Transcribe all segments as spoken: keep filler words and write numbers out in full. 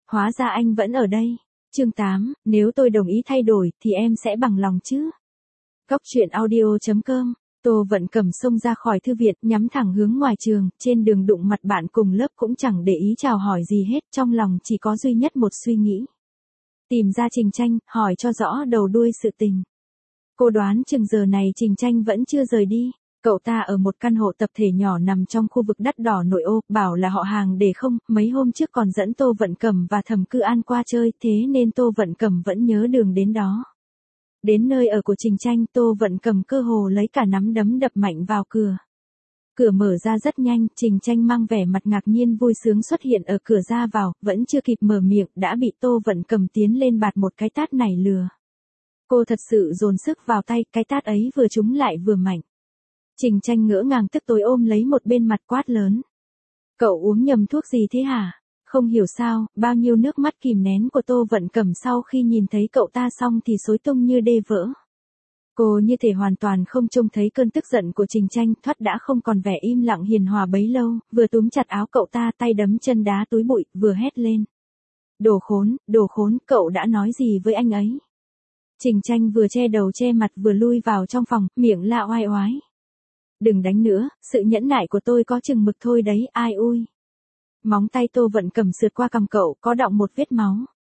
hóa ra anh vẫn ở đây. Chương tám, nếu tôi đồng ý thay đổi thì em sẽ bằng lòng chứ? Góc truyện audio chấm com. Tô Vận Cẩm xông ra khỏi thư viện, nhắm thẳng hướng ngoài trường, trên đường đụng mặt bạn cùng lớp cũng chẳng để ý chào hỏi gì hết, trong lòng chỉ có duy nhất một suy nghĩ. Tìm ra Trình Tranh, hỏi cho rõ đầu đuôi sự tình. Cô đoán chừng giờ này Trình Tranh vẫn chưa rời đi. Cậu ta ở một căn hộ tập thể nhỏ nằm trong khu vực đắt đỏ nội ô, bảo là họ hàng để không, mấy hôm trước còn dẫn Tô Vận Cẩm và Thẩm Cư An qua chơi, thế nên Tô Vận Cẩm vẫn nhớ đường đến đó. Đến nơi ở của Trình Tranh, Tô Vận Cẩm cơ hồ lấy cả nắm đấm đập mạnh vào cửa. Cửa mở ra rất nhanh, Trình Tranh mang vẻ mặt ngạc nhiên vui sướng xuất hiện ở cửa ra vào, vẫn chưa kịp mở miệng, đã bị Tô Vận Cẩm tiến lên bạt một cái tát nảy lừa. Cô thật sự dồn sức vào tay, cái tát ấy vừa trúng lại vừa mạnh. Trình Tranh ngỡ ngàng tức tối ôm lấy một bên mặt quát lớn. Cậu uống nhầm thuốc gì thế hả? Không hiểu sao, bao nhiêu nước mắt kìm nén của Tô Vận Cẩm sau khi nhìn thấy cậu ta xong thì xối tung như đê vỡ. Cô như thể hoàn toàn không trông thấy cơn tức giận của Trình Tranh, thoát đã không còn vẻ im lặng hiền hòa bấy lâu, vừa túm chặt áo cậu ta tay đấm chân đá túi bụi, vừa hét lên. Đồ khốn, đồ khốn, cậu đã nói gì với anh ấy? Trình Tranh vừa che đầu che mặt vừa lui vào trong phòng, miệng la oai oái. Đừng đánh nữa, sự nhẫn nại của tôi có chừng mực thôi đấy, ai ui. Móng tay Tô Vận Cẩm sượt qua cằm cậu, có đọng một vết máu.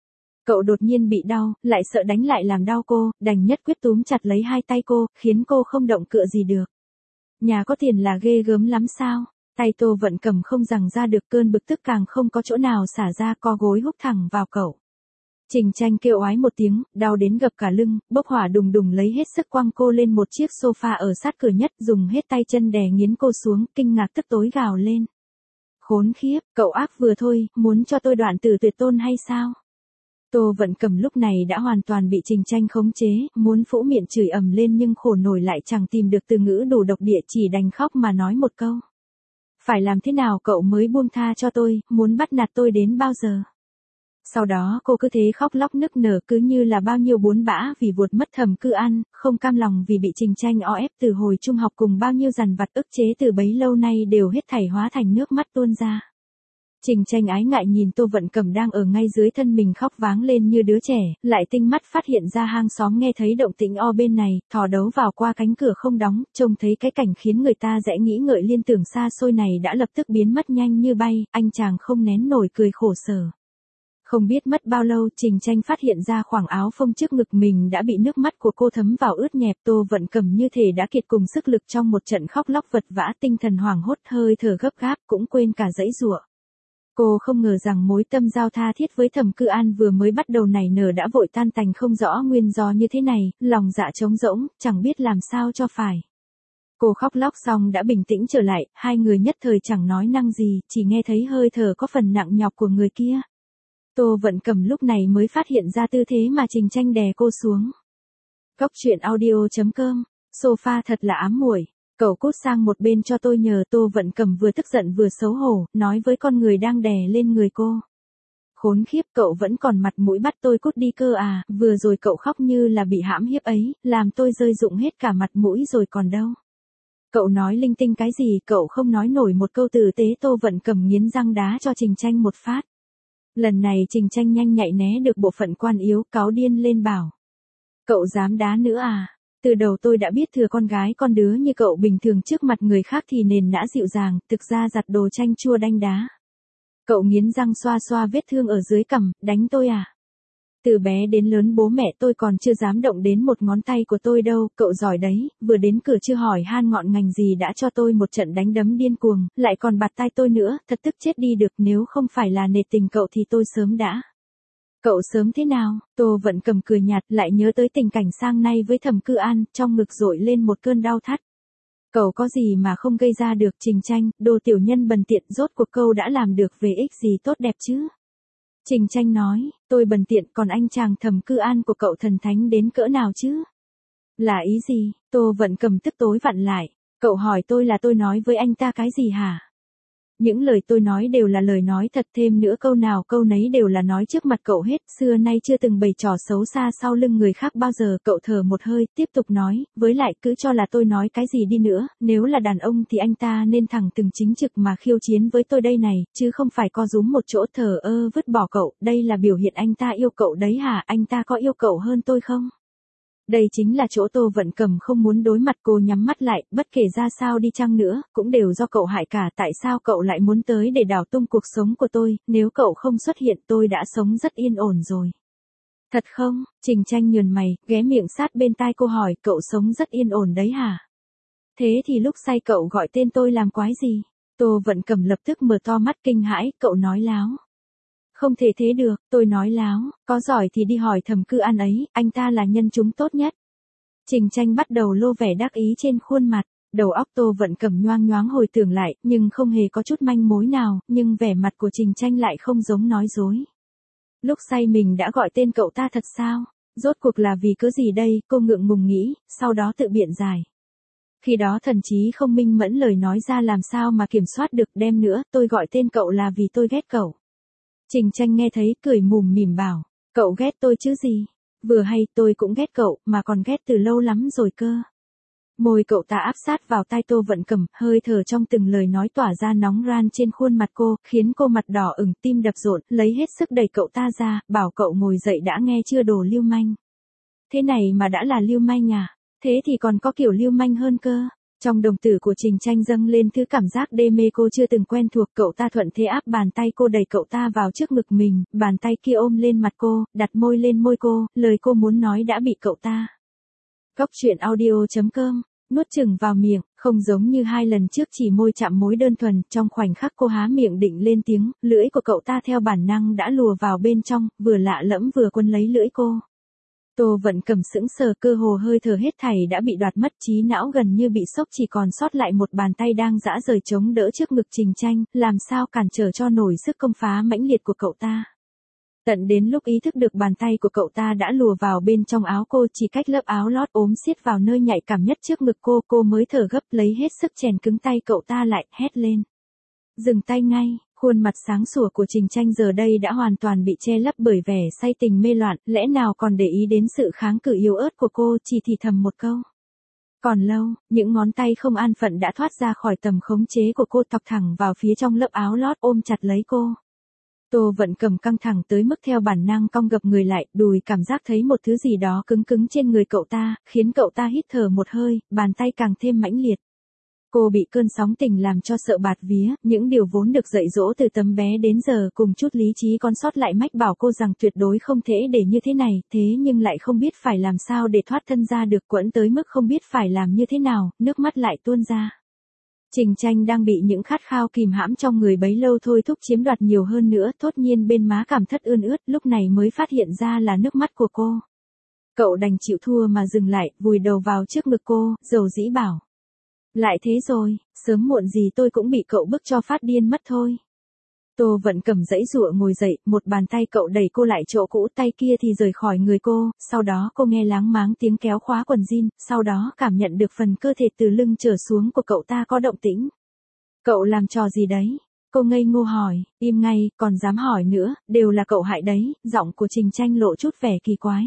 Cậu đột nhiên bị đau, lại sợ đánh lại làm đau cô, đành nhất quyết túm chặt lấy hai tay cô, khiến cô không động cựa gì được. Nhà có tiền là ghê gớm lắm sao? Tay Tô Vận Cẩm không giằng ra được, cơn bực tức càng không có chỗ nào xả ra, co gối húc thẳng vào cậu. Trình Tranh kêu oái một tiếng, đau đến gập cả lưng, bốc hỏa đùng đùng lấy hết sức quăng cô lên một chiếc sofa ở sát cửa nhất, dùng hết tay chân đè nghiến cô xuống, kinh ngạc tức tối gào lên. Khốn khiếp, cậu ác vừa thôi, muốn cho tôi đoạn tử tuyệt tôn hay sao? Tô Vận Cẩm lúc này đã hoàn toàn bị Trình Tranh khống chế, muốn phũ miệng chửi ầm lên nhưng khổ nổi lại chẳng tìm được từ ngữ đủ độc địa, chỉ đành khóc mà nói một câu. Phải làm thế nào cậu mới buông tha cho tôi, muốn bắt nạt tôi đến bao giờ? Sau đó cô cứ thế khóc lóc nức nở, cứ như là bao nhiêu buồn bã vì vuột mất Thẩm Cư An, không cam lòng vì bị Trình Tranh o ép từ hồi trung học cùng bao nhiêu dằn vặt ức chế từ bấy lâu nay đều hết thảy hóa thành nước mắt tuôn ra. Trình Tranh ái ngại nhìn Tô Vận Cẩm đang ở ngay dưới thân mình khóc váng lên như đứa trẻ, lại tinh mắt phát hiện ra hàng xóm nghe thấy động tĩnh o bên này, thò đấu vào qua cánh cửa không đóng, trông thấy cái cảnh khiến người ta dễ nghĩ ngợi liên tưởng xa xôi này đã lập tức biến mất nhanh như bay, anh chàng không nén nổi cười khổ sở. Không biết mất bao lâu, Trình Tranh phát hiện ra khoảng áo phông trước ngực mình đã bị nước mắt của cô thấm vào ướt nhẹp. Tô Vận Cẩm như thể đã kiệt cùng sức lực trong một trận khóc lóc vật vã, tinh thần hoảng hốt, hơi thở gấp gáp, cũng quên cả giãy giụa. Cô không ngờ rằng mối tâm giao tha thiết với Thẩm Cư An vừa mới bắt đầu nảy nở đã vội tan tành không rõ nguyên do như thế này, lòng dạ trống rỗng, chẳng biết làm sao cho phải. Cô khóc lóc xong đã bình tĩnh trở lại, hai người nhất thời chẳng nói năng gì, chỉ nghe thấy hơi thở có phần nặng nhọc của người kia. Tô Vận Cẩm lúc này mới phát hiện ra tư thế mà Trình Tranh đè cô xuống. Góc truyện audio chấm com, sofa thật là ám muội, cậu cút sang một bên cho tôi nhờ. Tô Vận Cẩm vừa tức giận vừa xấu hổ, nói với con người đang đè lên người cô. Khốn khiếp, cậu vẫn còn mặt mũi bắt tôi cút đi cơ à, vừa rồi cậu khóc như là bị hãm hiếp ấy, làm tôi rơi rụng hết cả mặt mũi rồi còn đâu. Cậu nói linh tinh cái gì, cậu không nói nổi một câu tử tế. Tô Vận Cẩm nghiến răng đá cho Trình Tranh một phát. Lần này Trình Tranh nhanh nhạy né được bộ phận quan yếu, cáu điên lên bảo. Cậu dám đá nữa à? Từ đầu tôi đã biết thừa con gái con đứa như cậu bình thường trước mặt người khác thì nền nã dịu dàng, thực ra giặt đồ chanh chua đanh đá. Cậu nghiến răng xoa xoa vết thương ở dưới cằm, đánh tôi à? Từ bé đến lớn bố mẹ tôi còn chưa dám động đến một ngón tay của tôi đâu, cậu giỏi đấy, vừa đến cửa chưa hỏi han ngọn ngành gì đã cho tôi một trận đánh đấm điên cuồng, lại còn bạt tai tôi nữa, thật tức chết đi được, nếu không phải là nể tình cậu thì tôi sớm đã. Cậu sớm thế nào? Tô Vận Cẩm cười nhạt, lại nhớ tới tình cảnh sang nay với Thẩm Cư An, trong ngực dội lên một cơn đau thắt. Cậu có gì mà không gây ra được? Trình Tranh, đồ tiểu nhân bần tiện, rốt cuộc cậu đã làm được về ích gì tốt đẹp chứ? Trình Tranh nói, tôi bần tiện, còn anh chàng Thẩm Cư An của cậu thần thánh đến cỡ nào chứ? Là ý gì? Tô Vận Cẩm tức tối vặn lại, cậu hỏi tôi là tôi nói với anh ta cái gì hả? Những lời tôi nói đều là lời nói thật, thêm nữa câu nào câu nấy đều là nói trước mặt cậu hết, xưa nay chưa từng bày trò xấu xa sau lưng người khác bao giờ. Cậu thở một hơi, tiếp tục nói, với lại cứ cho là tôi nói cái gì đi nữa, nếu là đàn ông thì anh ta nên thẳng từng chính trực mà khiêu chiến với tôi đây này, chứ không phải co rúm một chỗ thờ ơ vứt bỏ cậu, đây là biểu hiện anh ta yêu cậu đấy hả, anh ta có yêu cậu hơn tôi không? Đây chính là chỗ Tô Vận Cầm không muốn đối mặt. Cô nhắm mắt lại, bất kể ra sao đi chăng nữa, cũng đều do cậu hại cả, tại sao cậu lại muốn tới để đảo tung cuộc sống của tôi, nếu cậu không xuất hiện tôi đã sống rất yên ổn rồi. Thật không? Trình Tranh nhườn mày, ghé miệng sát bên tai cô hỏi, cậu sống rất yên ổn đấy hả? Thế thì lúc say cậu gọi tên tôi làm quái gì? Tô Vận Cầm lập tức mở to mắt kinh hãi, cậu nói láo. Không thể thế được, tôi nói láo, có giỏi thì đi hỏi Thẩm Cư An ấy, anh ta là nhân chúng tốt nhất. Trình Tranh bắt đầu lô vẻ đắc ý trên khuôn mặt, đầu óc Tô Vận Cầm nhoang nhoáng hồi tưởng lại, nhưng không hề có chút manh mối nào, nhưng vẻ mặt của Trình Tranh lại không giống nói dối. Lúc say mình đã gọi tên cậu ta thật sao? Rốt cuộc là vì cớ gì đây? Cô ngượng ngùng nghĩ, sau đó tự biện giải. Khi đó thần trí không minh mẫn, lời nói ra làm sao mà kiểm soát được, đem nữa, tôi gọi tên cậu là vì tôi ghét cậu. Trình Tranh nghe thấy, cười mùm mỉm bảo, cậu ghét tôi chứ gì? Vừa hay tôi cũng ghét cậu, mà còn ghét từ lâu lắm rồi cơ. Môi cậu ta áp sát vào tai Tô Vận Cầm, hơi thở trong từng lời nói tỏa ra nóng ran trên khuôn mặt cô, khiến cô mặt đỏ ửng, tim đập rộn, lấy hết sức đẩy cậu ta ra, bảo cậu ngồi dậy đã nghe chưa, đồ lưu manh. Thế này mà đã là lưu manh à? Thế thì còn có kiểu lưu manh hơn cơ. Trong đồng tử của Trình Tranh dâng lên thứ cảm giác đê mê cô chưa từng quen thuộc, cậu ta thuận thế áp bàn tay cô, đẩy cậu ta vào trước ngực mình, bàn tay kia ôm lên mặt cô, đặt môi lên môi cô, lời cô muốn nói đã bị cậu ta. Góc truyện audio chấm com, nuốt chừng vào miệng, không giống như hai lần trước chỉ môi chạm mối đơn thuần, trong khoảnh khắc cô há miệng định lên tiếng, lưỡi của cậu ta theo bản năng đã lùa vào bên trong, vừa lạ lẫm vừa quấn lấy lưỡi cô. Tô Vận Cầm sững sờ, cơ hồ hơi thở hết thảy đã bị đoạt mất, trí não gần như bị sốc, chỉ còn sót lại một bàn tay đang giã rời chống đỡ trước ngực Trình Tranh, làm sao cản trở cho nổi sức công phá mãnh liệt của cậu ta. Tận đến lúc ý thức được bàn tay của cậu ta đã lùa vào bên trong áo cô, chỉ cách lớp áo lót ốm siết vào nơi nhạy cảm nhất trước ngực cô, cô mới thở gấp, lấy hết sức chèn cứng tay cậu ta lại, hét lên. Dừng tay ngay. Khuôn mặt sáng sủa của Trình Tranh giờ đây đã hoàn toàn bị che lấp bởi vẻ say tình mê loạn, lẽ nào còn để ý đến sự kháng cự yếu ớt của cô, chỉ thì thầm một câu. Còn lâu, những ngón tay không an phận đã thoát ra khỏi tầm khống chế của cô, thọc thẳng vào phía trong lớp áo lót, ôm chặt lấy cô. Tô Vận Cầm căng thẳng tới mức theo bản năng cong gập người lại, đùi cảm giác thấy một thứ gì đó cứng cứng trên người cậu ta, khiến cậu ta hít thở một hơi, bàn tay càng thêm mãnh liệt. Cô bị cơn sóng tình làm cho sợ bạt vía, những điều vốn được dạy dỗ từ tấm bé đến giờ cùng chút lý trí còn sót lại mách bảo cô rằng tuyệt đối không thể để như thế này, thế nhưng lại không biết phải làm sao để thoát thân ra được, quẫn tới mức không biết phải làm như thế nào, nước mắt lại tuôn ra. Trình Tranh đang bị những khát khao kìm hãm trong người bấy lâu thôi thúc chiếm đoạt nhiều hơn nữa, thốt nhiên bên má cảm thất ươn ướt, lúc này mới phát hiện ra là nước mắt của cô. Cậu đành chịu thua mà dừng lại, vùi đầu vào trước ngực cô, dầu dĩ bảo. Lại thế rồi, sớm muộn gì tôi cũng bị cậu bức cho phát điên mất thôi. Tô Vận Cầm giãy giụa ngồi dậy, một bàn tay cậu đẩy cô lại chỗ cũ, tay kia thì rời khỏi người cô, sau đó cô nghe láng máng tiếng kéo khóa quần jean, sau đó cảm nhận được phần cơ thể từ lưng trở xuống của cậu ta có động tĩnh. Cậu làm trò gì đấy? Cô ngây ngô hỏi, im ngay, còn dám hỏi nữa, đều là cậu hại đấy, giọng của Trình Tranh lộ chút vẻ kỳ quái.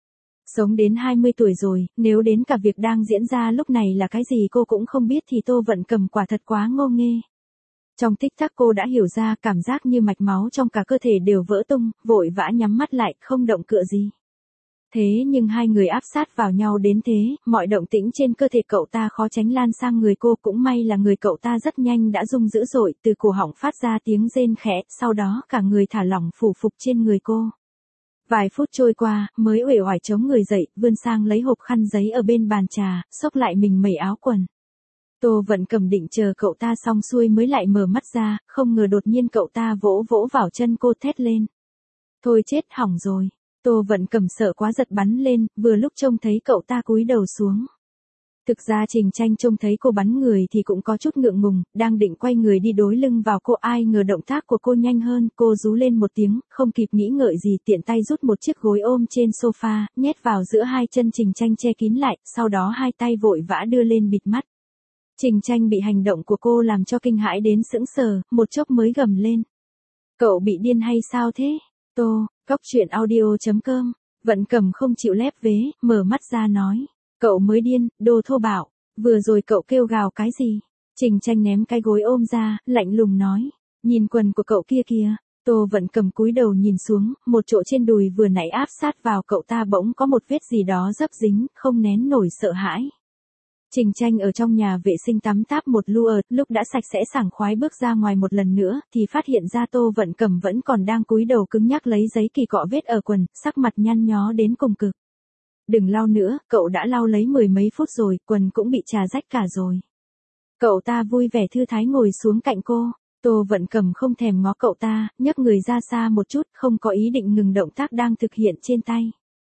Sống đến hai mươi tuổi rồi, nếu đến cả việc đang diễn ra lúc này là cái gì cô cũng không biết thì Tô Vận Cầm quả thật quá ngô nghê. Trong tích tắc cô đã hiểu ra, cảm giác như mạch máu trong cả cơ thể đều vỡ tung, vội vã nhắm mắt lại, không động cựa gì. Thế nhưng hai người áp sát vào nhau đến thế, mọi động tĩnh trên cơ thể cậu ta khó tránh lan sang người cô, cũng may là người cậu ta rất nhanh đã rung dữ dội, từ cổ họng phát ra tiếng rên khẽ, sau đó cả người thả lỏng phủ phục trên người cô. Vài phút trôi qua, mới uể oải chống người dậy, vươn sang lấy hộp khăn giấy ở bên bàn trà, xốc lại mình mẩy áo quần. Tô Vận Cầm định chờ cậu ta xong xuôi mới lại mở mắt ra, không ngờ đột nhiên cậu ta vỗ vỗ vào chân cô, thét lên. Thôi chết hỏng rồi. Tô Vận Cầm sợ quá giật bắn lên, vừa lúc trông thấy cậu ta cúi đầu xuống. Thực ra Trình Tranh trông thấy cô bắn người thì cũng có chút ngượng ngùng, đang định quay người đi đối lưng vào cô, ai ngờ động tác của cô nhanh hơn, cô rú lên một tiếng, không kịp nghĩ ngợi gì tiện tay rút một chiếc gối ôm trên sofa, nhét vào giữa hai chân Trình Tranh che kín lại, sau đó hai tay vội vã đưa lên bịt mắt. Trình Tranh bị hành động của cô làm cho kinh hãi đến sững sờ, một chốc mới gầm lên. Cậu bị điên hay sao thế? Tô, Cóc truyện audio chấm com. Vận Cầm không chịu lép vế, mở mắt ra nói. Cậu mới điên, đồ thô bạo. Vừa rồi cậu kêu gào cái gì? Trình Tranh ném cái gối ôm ra, lạnh lùng nói. Nhìn quần của cậu kia kìa. Tô Vận Cầm cúi đầu nhìn xuống, một chỗ trên đùi vừa nãy áp sát vào cậu ta bỗng có một vết gì đó dấp dính, không nén nổi sợ hãi. Trình Tranh ở trong nhà vệ sinh tắm táp một lu ợt, lúc đã sạch sẽ sảng khoái bước ra ngoài một lần nữa, thì phát hiện ra Tô Vận Cầm vẫn còn đang cúi đầu cứng nhắc lấy giấy kỳ cọ vết ở quần, sắc mặt nhăn nhó đến cùng cực. Đừng lau nữa, cậu đã lau lấy mười mấy phút rồi, quần cũng bị trà rách cả rồi. Cậu ta vui vẻ thư thái ngồi xuống cạnh cô. Tô Vận Cầm không thèm ngó cậu ta, nhấc người ra xa một chút, không có ý định ngừng động tác đang thực hiện trên tay.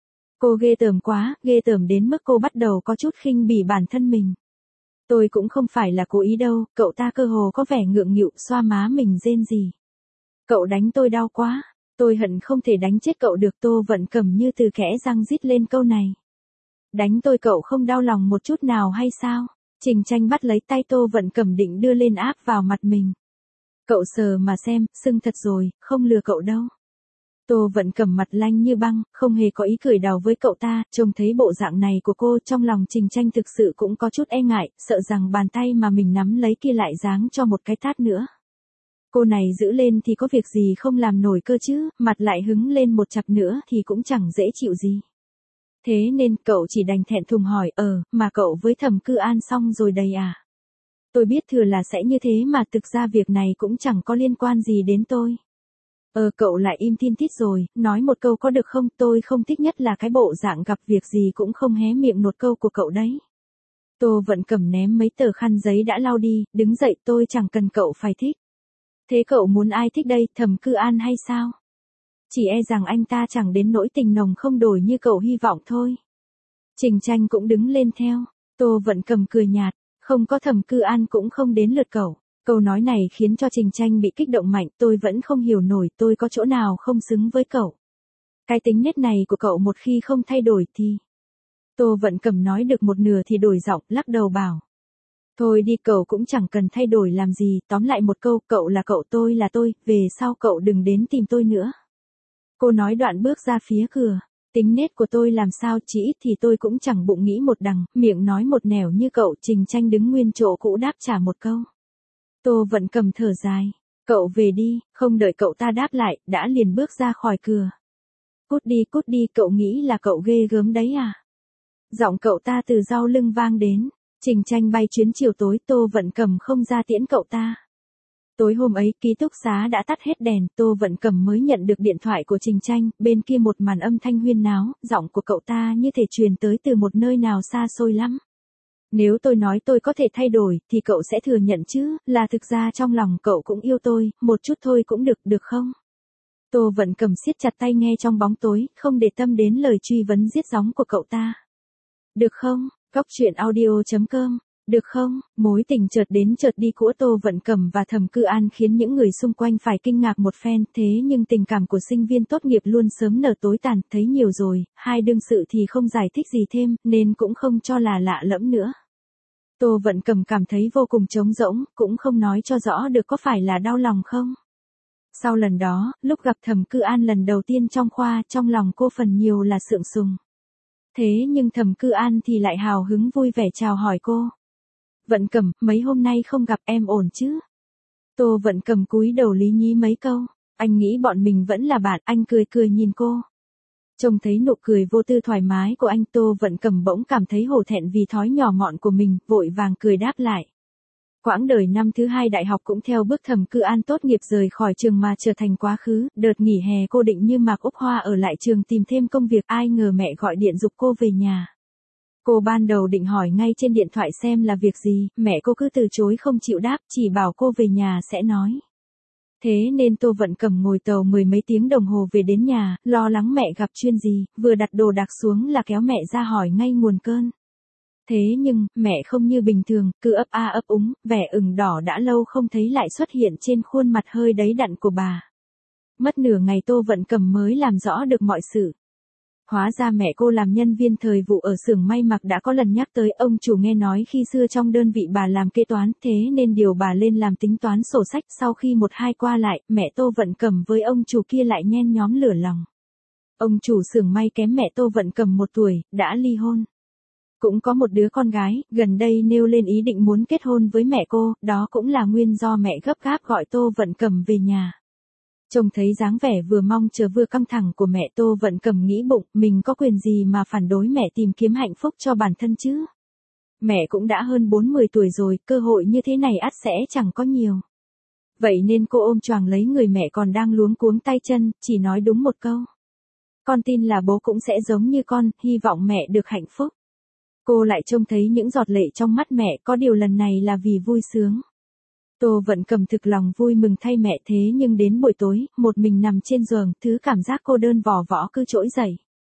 Cô ghê tởm quá, ghê tởm đến mức cô bắt đầu có chút khinh bỉ bản thân mình. Tôi cũng không phải là cố ý đâu, cậu ta cơ hồ có vẻ ngượng nghịu xoa má mình rên rỉ. Cậu đánh tôi đau quá, tôi hận không thể đánh chết cậu được. Tô Vận Cầm như từ kẽ răng rít lên câu này. Đánh tôi cậu không đau lòng một chút nào hay sao? Trình Tranh bắt lấy tay Tô Vận Cầm định đưa lên áp vào mặt mình. Cậu sờ mà xem, sưng thật rồi, không lừa cậu đâu. Tô Vận Cầm mặt lanh như băng, không hề có ý cười đào với cậu ta, trông thấy bộ dạng này của cô trong lòng Trình Tranh thực sự cũng có chút e ngại, sợ rằng bàn tay mà mình nắm lấy kia lại giáng cho một cái tát nữa. Cô này giữ lên thì có việc gì không làm nổi cơ chứ, mặt lại hứng lên một chặp nữa thì cũng chẳng dễ chịu gì. Thế nên cậu chỉ đành thẹn thùng hỏi, ờ, mà cậu với Thẩm Cư An xong rồi đây à? Tôi biết thừa là sẽ như thế mà thực ra việc này cũng chẳng có liên quan gì đến tôi. Ờ cậu lại im tin tít rồi, nói một câu có được không? Tôi không thích nhất là cái bộ dạng gặp việc gì cũng không hé miệng một câu của cậu đấy. Tô Vận Cầm ném mấy tờ khăn giấy đã lau đi, đứng dậy. Tôi chẳng cần cậu phải thích. Thế cậu muốn ai thích đây, Thẩm Cư An hay sao? Chỉ e rằng anh ta chẳng đến nỗi tình nồng không đổi như cậu hy vọng thôi. Trình Tranh cũng đứng lên theo. Tô Vận Cầm cười nhạt. Không có Thẩm Cư An cũng không đến lượt cậu. Câu nói này khiến cho Trình Tranh bị kích động mạnh. Tôi vẫn không hiểu nổi tôi có chỗ nào không xứng với cậu. Cái tính nết này của cậu một khi không thay đổi thì... Tô Vận Cầm nói được một nửa thì đổi giọng, lắc đầu bảo. Thôi đi, cậu cũng chẳng cần thay đổi làm gì. Tóm lại một câu, cậu là cậu, tôi là tôi, về sau cậu đừng đến tìm tôi nữa. Cô nói đoạn bước ra phía cửa. Tính nết của tôi làm sao, chỉ ít thì tôi cũng chẳng bụng nghĩ một đằng, miệng nói một nẻo như cậu. Trình Tranh đứng nguyên chỗ cũ đáp trả một câu. Tô Vận Cầm thở dài. Cậu về đi, không đợi cậu ta đáp lại, đã liền bước ra khỏi cửa. Cút đi, cút đi, cậu nghĩ là cậu ghê gớm đấy à? Giọng cậu ta từ sau lưng vang đến. Trình Tranh bay chuyến chiều tối, Tô Vận Cầm không ra tiễn cậu ta. Tối hôm ấy, ký túc xá đã tắt hết đèn, Tô Vận Cầm mới nhận được điện thoại của Trình Tranh, bên kia một màn âm thanh huyên náo, giọng của cậu ta như thể truyền tới từ một nơi nào xa xôi lắm. Nếu tôi nói tôi có thể thay đổi, thì cậu sẽ thừa nhận chứ, là thực ra trong lòng cậu cũng yêu tôi, một chút thôi cũng được, được không? Tô Vận Cầm siết chặt tay nghe trong bóng tối, không để tâm đến lời truy vấn giết gióng của cậu ta. Được không? Cóc truyện audio chấm com. Được không? Mối tình chợt đến chợt đi của Tô Vận Cầm và Thẩm Cư An khiến những người xung quanh phải kinh ngạc một phen, thế nhưng tình cảm của sinh viên tốt nghiệp luôn sớm nở tối tàn, thấy nhiều rồi, hai đương sự thì không giải thích gì thêm, nên cũng không cho là lạ lẫm nữa. Tô Vận Cầm cảm thấy vô cùng trống rỗng, cũng không nói cho rõ được có phải là đau lòng không. Sau lần đó, lúc gặp Thẩm Cư An lần đầu tiên trong khoa, trong lòng cô phần nhiều là sượng sùng. Thế nhưng Thẩm Cư An thì lại hào hứng vui vẻ chào hỏi cô. Vận Cầm, mấy hôm nay không gặp, em ổn chứ? Tô Vận Cầm cúi đầu lý nhí mấy câu. Anh nghĩ bọn mình vẫn là bạn, anh cười cười nhìn cô. Trông thấy nụ cười vô tư thoải mái của anh, Tô Vận Cầm bỗng cảm thấy hổ thẹn vì thói nhỏ mọn của mình, vội vàng cười đáp lại. Quãng đời năm thứ hai đại học cũng theo bước Thẩm Cư An tốt nghiệp rời khỏi trường mà trở thành quá khứ, đợt nghỉ hè cô định như mạc úc hoa ở lại trường tìm thêm công việc, ai ngờ mẹ gọi điện giục cô về nhà. Cô ban đầu định hỏi ngay trên điện thoại xem là việc gì, mẹ cô cứ từ chối không chịu đáp, chỉ bảo cô về nhà sẽ nói. Thế nên Tô Vận Cầm ngồi tàu mười mấy tiếng đồng hồ về đến nhà, lo lắng mẹ gặp chuyện gì, vừa đặt đồ đạc xuống là kéo mẹ ra hỏi ngay nguồn cơn. Thế nhưng, mẹ không như bình thường, cứ ấp a ấp úng, vẻ ửng đỏ đã lâu không thấy lại xuất hiện trên khuôn mặt hơi đầy đặn của bà. Mất nửa ngày Tô Vận Cầm mới làm rõ được mọi sự. Hóa ra mẹ cô làm nhân viên thời vụ ở xưởng may mặc đã có lần nhắc tới ông chủ nghe nói khi xưa trong đơn vị bà làm kế toán thế nên điều bà lên làm tính toán sổ sách sau khi một hai qua lại, mẹ Tô Vận Cẩm với ông chủ kia lại nhen nhóm lửa lòng. Ông chủ xưởng may kém mẹ Tô Vận Cẩm một tuổi, đã ly hôn. Cũng có một đứa con gái, gần đây nêu lên ý định muốn kết hôn với mẹ cô, đó cũng là nguyên do mẹ gấp gáp gọi Tô Vận Cẩm về nhà. Trông thấy dáng vẻ vừa mong chờ vừa căng thẳng của mẹ Tô Vận Cẩm nghĩ bụng, mình có quyền gì mà phản đối mẹ tìm kiếm hạnh phúc cho bản thân chứ? Mẹ cũng đã hơn bốn mươi tuổi rồi, cơ hội như thế này ắt sẽ chẳng có nhiều. Vậy nên cô ôm choàng lấy người mẹ còn đang luống cuống tay chân, chỉ nói đúng một câu. Con tin là bố cũng sẽ giống như con, hy vọng mẹ được hạnh phúc. Cô lại trông thấy những giọt lệ trong mắt mẹ, có điều lần này là vì vui sướng. Tô Vận Cẩm thực lòng vui mừng thay mẹ thế nhưng đến buổi tối, một mình nằm trên giường, thứ cảm giác cô đơn vò võ cứ trỗi dậy.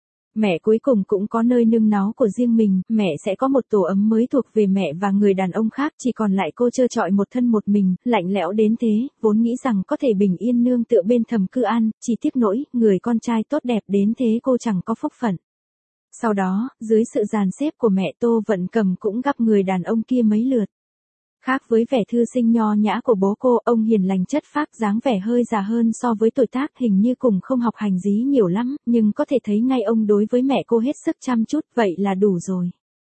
Mẹ cuối cùng cũng có nơi nương náu của riêng mình, mẹ sẽ có một tổ ấm mới thuộc về mẹ và người đàn ông khác, chỉ còn lại cô trơ trọi một thân một mình, lạnh lẽo đến thế, vốn nghĩ rằng có thể bình yên nương tựa bên thầm cư an, chỉ tiếc nỗi, người con trai tốt đẹp đến thế cô chẳng có phúc phận. Sau đó, dưới sự dàn xếp của mẹ Tô Vận Cẩm cũng gặp người đàn ông kia mấy lượt. Khác với vẻ thư sinh nho nhã của bố cô, ông hiền lành chất phác dáng vẻ hơi già hơn so với tuổi tác hình như cùng không học hành gì nhiều lắm, nhưng có thể thấy ngay ông đối với mẹ cô hết sức chăm chút, vậy là đủ rồi.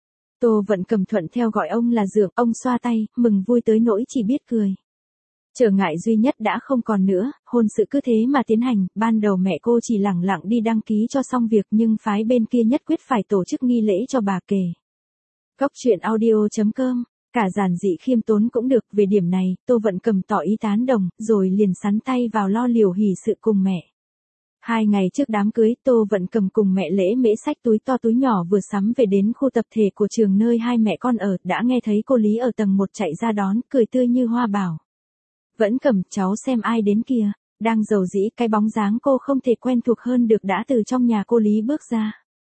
Tô Vận Cẩm thuận theo gọi ông là dượng, ông xoa tay, mừng vui tới nỗi chỉ biết cười. Trở ngại duy nhất đã không còn nữa, hôn sự cứ thế mà tiến hành, ban đầu mẹ cô chỉ lẳng lặng đi đăng ký cho xong việc nhưng phái bên kia nhất quyết phải tổ chức nghi lễ cho bà kể. Góc truyện audio chấm com. Cả giản dị khiêm tốn cũng được, về điểm này, Tô Vận Cẩm tỏ ý tán đồng, rồi liền sắn tay vào lo liều hỉ sự cùng mẹ. Hai ngày trước đám cưới, Tô Vận Cẩm cùng mẹ Lễ Mễ xách túi to túi nhỏ vừa sắm về đến khu tập thể của trường nơi hai mẹ con ở, đã nghe thấy cô Lý ở tầng một chạy ra đón, cười tươi như hoa bảo. Vẫn Cẩm, cháu xem ai đến kìa, đang rầu rĩ, cái bóng dáng cô không thể quen thuộc hơn được đã từ trong nhà cô Lý bước ra.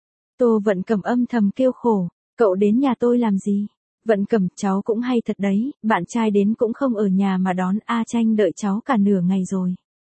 Tô Vận Cẩm âm thầm kêu khổ, cậu đến nhà tôi làm gì? Vận Cẩm, cháu cũng hay thật đấy, bạn trai đến cũng không ở nhà mà đón, A Tranh đợi cháu cả nửa ngày rồi.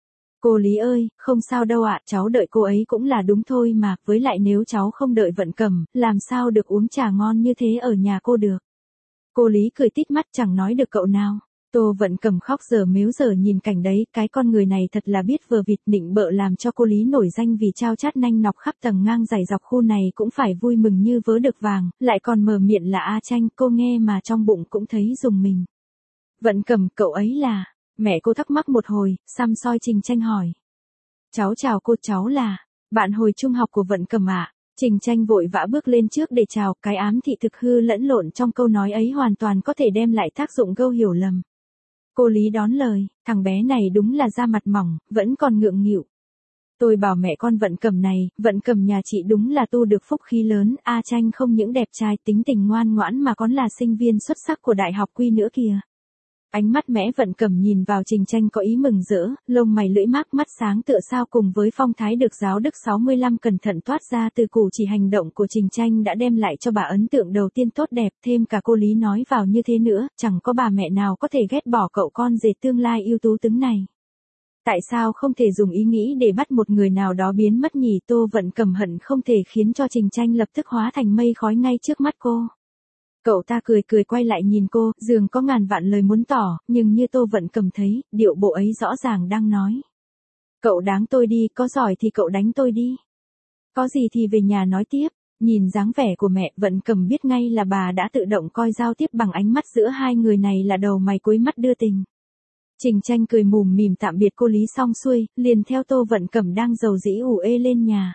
Cô Lý ơi, không sao đâu ạ, cháu đợi cô ấy cũng là đúng thôi mà, với lại nếu cháu không đợi Vận Cẩm, làm sao được uống trà ngon như thế ở nhà cô được. Cô Lý cười tít mắt chẳng nói được cậu nào. Tô Vận Cẩm khóc giờ mếu giờ nhìn cảnh đấy, cái con người này thật là biết vờ vịt, nịnh bợ làm cho cô Lý nổi danh vì trao chát nanh nọc khắp tầng ngang dày dọc khu này cũng phải vui mừng như vớ được vàng, lại còn mở miệng là A Tranh, cô nghe mà trong bụng cũng thấy rùng mình. Vận Cẩm, cậu ấy là, mẹ cô thắc mắc một hồi, xăm soi Trình Tranh hỏi. Cháu chào cô, cháu là, bạn hồi trung học của Vận Cẩm ạ. Trình Tranh vội vã bước lên trước để chào, cái ám thị thực hư lẫn lộn trong câu nói ấy hoàn toàn có thể đem lại tác dụng gây hiểu lầm. Cô Lý đón lời, thằng bé này đúng là da mặt mỏng, vẫn còn ngượng nghịu. Tôi bảo mẹ con Vận Cẩm này, Vận Cẩm nhà chị đúng là tu được phúc khí lớn, A Tranh không những đẹp trai tính tình ngoan ngoãn mà còn là sinh viên xuất sắc của đại học Quy nữa kìa. Ánh mắt mẽ Vận Cẩm nhìn vào Trình Tranh có ý mừng rỡ, lông mày lưỡi mác mắt sáng tựa sao cùng với phong thái được giáo đức sáu mươi lăm cẩn thận toát ra từ cử chỉ hành động của Trình Tranh đã đem lại cho bà ấn tượng đầu tiên tốt đẹp, thêm cả cô Lý nói vào như thế nữa, chẳng có bà mẹ nào có thể ghét bỏ cậu con rể tương lai ưu tú tướng này. Tại sao không thể dùng ý nghĩ để bắt một người nào đó biến mất nhỉ? Tô Vận Cẩm hận không thể khiến cho Trình Tranh lập tức hóa thành mây khói ngay trước mắt cô. Cậu ta cười cười quay lại nhìn cô, dường có ngàn vạn lời muốn tỏ, nhưng như Tô Vận Cẩm thấy, điệu bộ ấy rõ ràng đang nói. Cậu đáng tôi đi, có giỏi thì cậu đánh tôi đi. Có gì thì về nhà nói tiếp. Nhìn dáng vẻ của mẹ, Vận Cẩm biết ngay là bà đã tự động coi giao tiếp bằng ánh mắt giữa hai người này là đầu mày cuối mắt đưa tình. Trình Tranh cười mùm mỉm tạm biệt cô Lý xong xuôi, liền theo Tô Vận Cẩm đang rầu rĩ ủ ê lên nhà.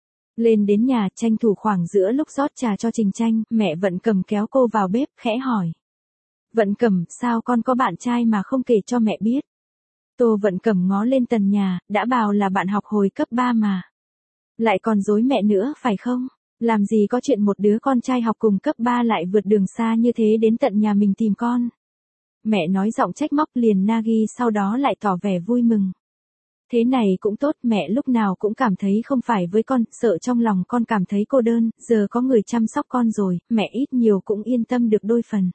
Lên đến nhà, tranh thủ khoảng giữa lúc rót trà cho Trình Tranh, mẹ Vận Cẩm kéo cô vào bếp, khẽ hỏi. Vận Cẩm, sao con có bạn trai mà không kể cho mẹ biết? Tô Vận Cẩm ngó lên tần nhà, đã bảo là bạn học hồi cấp ba mà. Lại còn dối mẹ nữa, phải không? Làm gì có chuyện một đứa con trai học cùng cấp ba lại vượt đường xa như thế đến tận nhà mình tìm con. Mẹ nói giọng trách móc liền nagi sau đó lại tỏ vẻ vui mừng. Thế này cũng tốt, mẹ lúc nào cũng cảm thấy không phải với con, sợ trong lòng con cảm thấy cô đơn, giờ có người chăm sóc con rồi, mẹ ít nhiều cũng yên tâm được đôi phần.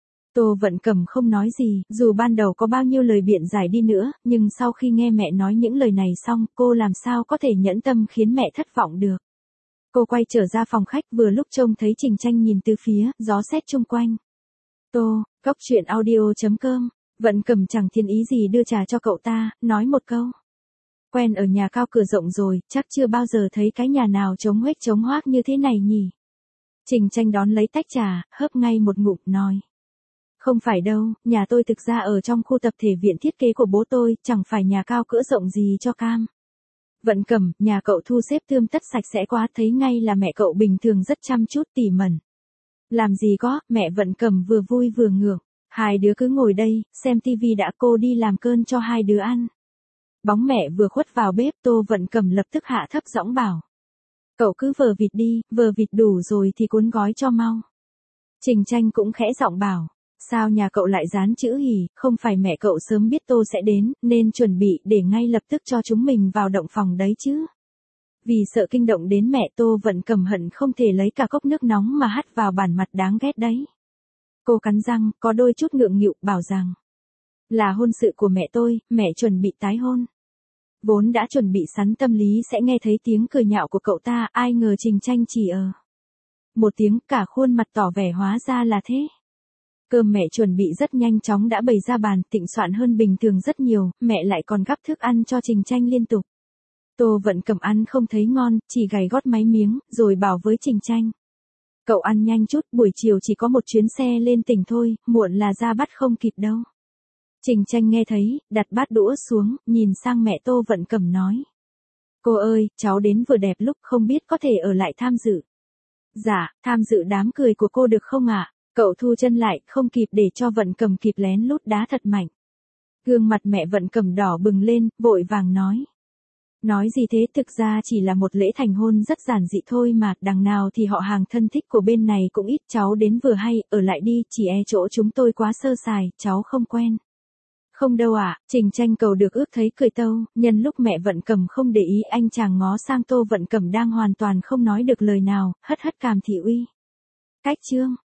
Tô Vận Cẩm không nói gì, dù ban đầu có bao nhiêu lời biện giải đi nữa, nhưng sau khi nghe mẹ nói những lời này xong, cô làm sao có thể nhẫn tâm khiến mẹ thất vọng được. Cô quay trở ra phòng khách vừa lúc trông thấy Trình Tranh nhìn từ phía, gió sét chung quanh. Tô, Cốc Truyện Audio.com, Vận Cẩm chẳng thiên ý gì đưa trà cho cậu ta, nói một câu. Quen ở nhà cao cửa rộng rồi, chắc chưa bao giờ thấy cái nhà nào trống huếch trống hoác như thế này nhỉ. Trình Tranh đón lấy tách trà, hớp ngay một ngụm, nói. Không phải đâu, nhà tôi thực ra ở trong khu tập thể viện thiết kế của bố tôi, chẳng phải nhà cao cửa rộng gì cho cam. Vận Cẩm, nhà cậu thu xếp tươm tất sạch sẽ quá, thấy ngay là mẹ cậu bình thường rất chăm chút tỉ mẩn. Làm gì có, mẹ Vận Cẩm vừa vui vừa ngượng. Hai đứa cứ ngồi đây, xem tivi đã, cô đi làm cơm cho hai đứa ăn. Bóng mẹ vừa khuất vào bếp, Tô Vận Cẩm lập tức hạ thấp giọng bảo. Cậu cứ vờ vịt đi, vờ vịt đủ rồi thì cuốn gói cho mau. Trình Tranh cũng khẽ giọng bảo. Sao nhà cậu lại dán chữ hỉ, không phải mẹ cậu sớm biết tôi sẽ đến, nên chuẩn bị để ngay lập tức cho chúng mình vào động phòng đấy chứ. Vì sợ kinh động đến mẹ, Tô Vận Cẩm hận không thể lấy cả cốc nước nóng mà hắt vào bản mặt đáng ghét đấy. Cô cắn răng, có đôi chút ngượng nghịu, bảo rằng. Là hôn sự của mẹ tôi, mẹ chuẩn bị tái hôn. Vốn đã chuẩn bị sẵn tâm lý sẽ nghe thấy tiếng cười nhạo của cậu ta, ai ngờ Trình Tranh chỉ ờ. Một tiếng, cả khuôn mặt tỏ vẻ hóa ra là thế. Cơm mẹ chuẩn bị rất nhanh chóng đã bày ra bàn, thịnh soạn hơn bình thường rất nhiều, mẹ lại còn gắp thức ăn cho Trình Tranh liên tục. Tô Vận Cẩm ăn không thấy ngon, chỉ gầy gót mấy miếng, rồi bảo với Trình Tranh. Cậu ăn nhanh chút, buổi chiều chỉ có một chuyến xe lên tỉnh thôi, muộn là ra bắt không kịp đâu. Trình Tranh nghe thấy, đặt bát đũa xuống, nhìn sang mẹ Tô Vận Cẩm nói. Cô ơi, cháu đến vừa đẹp lúc, không biết có thể ở lại tham dự. Dạ, tham dự đám cười của cô được không ạ? Cậu thu chân lại, không kịp để cho Vận Cẩm kịp lén lút đá thật mạnh. Gương mặt mẹ Vận Cẩm đỏ bừng lên, vội vàng nói. Nói gì thế, thực ra chỉ là một lễ thành hôn rất giản dị thôi mà, đằng nào thì họ hàng thân thích của bên này cũng ít, cháu đến vừa hay, ở lại đi, chỉ e chỗ chúng tôi quá sơ sài, cháu không quen. Không đâu ạ, à, Trình Tranh cầu được ước thấy cười tâu, nhân lúc mẹ Vận Cẩm không để ý, anh chàng ngó sang Tô Vận Cẩm đang hoàn toàn không nói được lời nào, hất hất cằm thị uy. Cách chương.